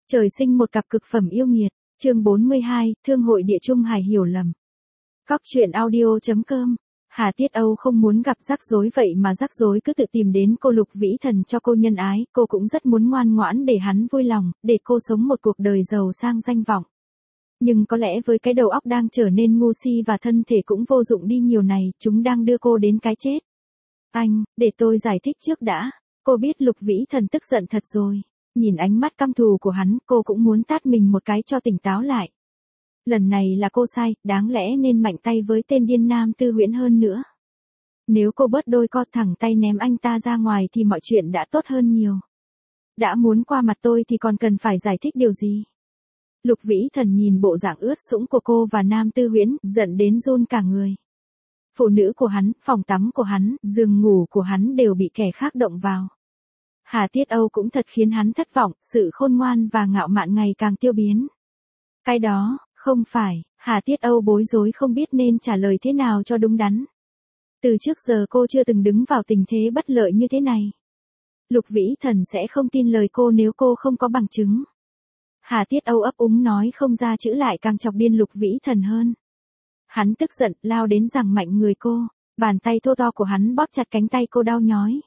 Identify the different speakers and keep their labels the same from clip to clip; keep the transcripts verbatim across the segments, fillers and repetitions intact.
Speaker 1: Trời sinh một cặp cực phẩm yêu nghiệt, chương bốn mươi hai, Thương hội Địa Trung Hải hiểu lầm. Cóc truyện audio chấm com. Hà Tiết Âu không muốn gặp rắc rối vậy mà rắc rối cứ tự tìm đến cô Lục Vĩ Thần cho cô nhân ái, cô cũng rất muốn ngoan ngoãn để hắn vui lòng, để cô sống một cuộc đời giàu sang danh vọng. Nhưng có lẽ với cái đầu óc đang trở nên ngu si và thân thể cũng vô dụng đi nhiều này, chúng đang đưa cô đến cái chết. Anh, để tôi giải thích trước đã. Cô biết Lục Vĩ Thần tức giận thật rồi. Nhìn ánh mắt căm thù của hắn, cô cũng muốn tát mình một cái cho tỉnh táo lại. Lần này là cô sai, đáng lẽ nên mạnh tay với tên điên Nam Tư Huyễn hơn nữa. Nếu cô bớt đôi co thẳng tay ném anh ta ra ngoài thì mọi chuyện đã tốt hơn nhiều. Đã muốn qua mặt tôi thì còn cần phải giải thích điều gì? Lục Vĩ Thần nhìn bộ dạng ướt sũng của cô và Nam Tư Huyễn, giận đến run cả người. Phụ nữ của hắn, phòng tắm của hắn, giường ngủ của hắn đều bị kẻ khác động vào. Hà Tiết Âu cũng thật khiến hắn thất vọng, sự khôn ngoan và ngạo mạn ngày càng tiêu biến. Cái đó, không phải, Hà Tiết Âu bối rối không biết nên trả lời thế nào cho đúng đắn. Từ trước giờ cô chưa từng đứng vào tình thế bất lợi như thế này. Lục Vĩ Thần sẽ không tin lời cô nếu cô không có bằng chứng. Hà Tiết Âu ấp úng nói không ra chữ lại càng chọc điên Lục Vĩ Thần hơn. Hắn tức giận, lao đến giằng mạnh người cô, bàn tay thô to của hắn bóp chặt cánh tay cô đau nhói.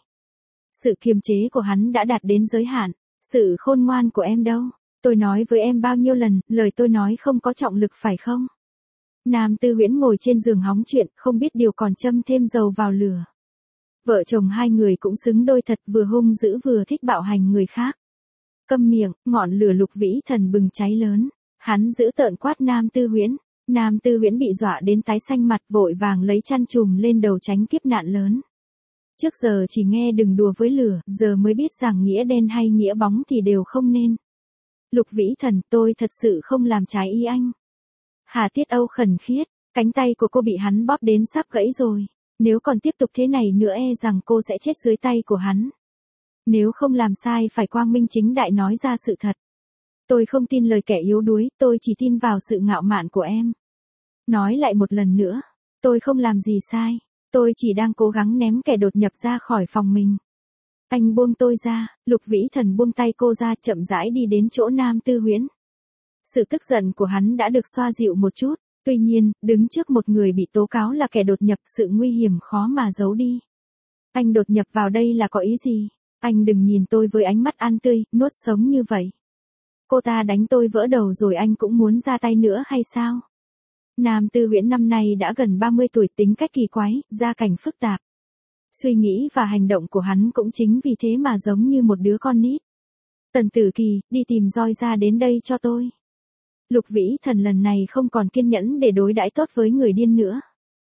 Speaker 1: Sự kiềm chế của hắn đã đạt đến giới hạn, sự khôn ngoan của em đâu, tôi nói với em bao nhiêu lần, lời tôi nói không có trọng lực phải không? Nam Tư Huyễn ngồi trên giường hóng chuyện, không biết điều còn châm thêm dầu vào lửa. Vợ chồng hai người cũng xứng đôi thật, vừa hung dữ vừa thích bạo hành người khác. Câm miệng, ngọn lửa Lục Vĩ Thần bừng cháy lớn, hắn giữ tợn quát Nam Tư Huyễn. Nam Tư Huyễn bị dọa đến tái xanh mặt, vội vàng lấy chăn trùm lên đầu tránh kiếp nạn lớn. Trước giờ chỉ nghe đừng đùa với lửa, giờ mới biết rằng nghĩa đen hay nghĩa bóng thì đều không nên. Lục Vĩ Thần, tôi thật sự không làm trái ý anh. Hà Tiết Âu khẩn khiết, cánh tay của cô bị hắn bóp đến sắp gãy rồi. Nếu còn tiếp tục thế này nữa e rằng cô sẽ chết dưới tay của hắn. Nếu không làm sai phải quang minh chính đại nói ra sự thật. Tôi không tin lời kẻ yếu đuối, tôi chỉ tin vào sự ngạo mạn của em. Nói lại một lần nữa, tôi không làm gì sai. Tôi chỉ đang cố gắng ném kẻ đột nhập ra khỏi phòng mình. Anh buông tôi ra, Lục Vĩ Thần buông tay cô ra, chậm rãi đi đến chỗ Nam Tư Huyễn. Sự tức giận của hắn đã được xoa dịu một chút, tuy nhiên, đứng trước một người bị tố cáo là kẻ đột nhập, sự nguy hiểm khó mà giấu đi. Anh đột nhập vào đây là có ý gì? Anh đừng nhìn tôi với ánh mắt ăn tươi, nuốt sống như vậy. Cô ta đánh tôi vỡ đầu rồi anh cũng muốn ra tay nữa hay sao? Nam Tư Huyễn năm nay đã gần ba mươi tuổi, tính cách kỳ quái, gia cảnh phức tạp. Suy nghĩ và hành động của hắn cũng chính vì thế mà giống như một đứa con nít. Tần Tử Kỳ, đi tìm roi ra đến đây cho tôi. Lục Vĩ Thần lần này không còn kiên nhẫn để đối đãi tốt với người điên nữa.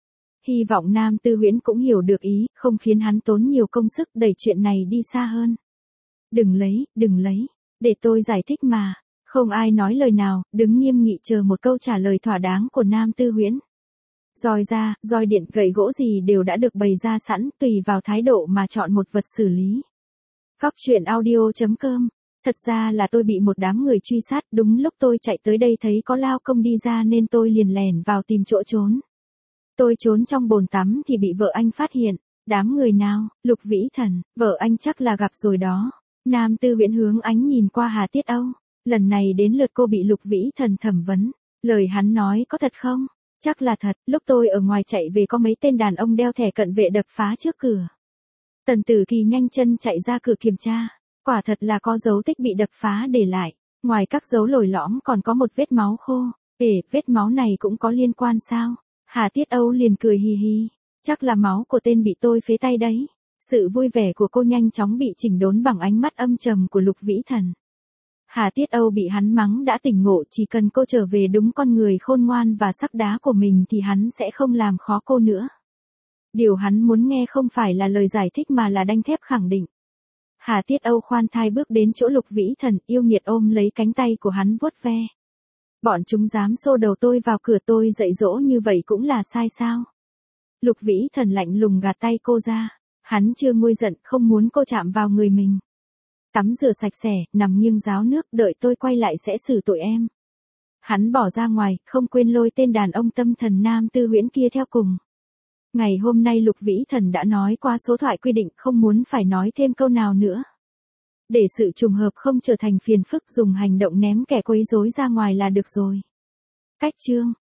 Speaker 1: Hy vọng Nam Tư Huyễn cũng hiểu được ý, không khiến hắn tốn nhiều công sức đẩy chuyện này đi xa hơn. Đừng lấy, đừng lấy, để tôi giải thích mà. Không ai nói lời nào, đứng nghiêm nghị chờ một câu trả lời thỏa đáng của Nam Tư Huyễn. Roi ra, roi điện, gậy gỗ gì đều đã được bày ra sẵn, tùy vào thái độ mà chọn một vật xử lý. Cóc truyện audio chấm com. Thật ra là tôi bị một đám người truy sát, đúng lúc tôi chạy tới đây thấy có lao công đi ra nên tôi liền lẻn vào tìm chỗ trốn. Tôi trốn trong bồn tắm thì bị vợ anh phát hiện. Đám người nào? Lục Vĩ Thần, vợ anh chắc là gặp rồi đó. Nam Tư Huyễn hướng ánh nhìn qua Hà Tiết Âu. Lần này đến lượt cô bị Lục Vĩ Thần thẩm vấn. Lời hắn nói có thật không? Chắc là thật, lúc tôi ở ngoài chạy về có mấy tên đàn ông đeo thẻ cận vệ đập phá trước cửa. Tần Tử Kỳ nhanh chân chạy ra cửa kiểm tra. Quả thật là có dấu tích bị đập phá để lại. Ngoài các dấu lồi lõm còn có một vết máu khô. Ê, vết máu này cũng có liên quan sao? Hà Tiết Âu liền cười hì hì. Chắc là máu của tên bị tôi phế tay đấy. Sự vui vẻ của cô nhanh chóng bị chỉnh đốn bằng ánh mắt âm trầm của Lục Vĩ Thần. Hà Tiết Âu bị hắn mắng đã tỉnh ngộ, chỉ cần cô trở về đúng con người khôn ngoan và sắc đá của mình thì hắn sẽ không làm khó cô nữa. Điều hắn muốn nghe không phải là lời giải thích mà là đanh thép khẳng định. Hà Tiết Âu khoan thai bước đến chỗ Lục Vĩ Thần, yêu nghiệt ôm lấy cánh tay của hắn vuốt ve. Bọn chúng dám xô đầu tôi vào cửa, tôi dạy dỗ như vậy cũng là sai sao? Lục Vĩ Thần lạnh lùng gạt tay cô ra. Hắn chưa nguôi giận, không muốn cô chạm vào người mình. Tắm rửa sạch sẽ, nằm nghiêng ráo nước, đợi tôi quay lại sẽ xử tội em. Hắn bỏ ra ngoài, không quên lôi tên đàn ông tâm thần Nam Tư Huyễn kia theo cùng. Ngày hôm nay Lục Vĩ Thần đã nói qua số thoại quy định, không muốn phải nói thêm câu nào nữa. Để sự trùng hợp không trở thành phiền phức, dùng hành động ném kẻ quấy rối ra ngoài là được rồi. Cách chương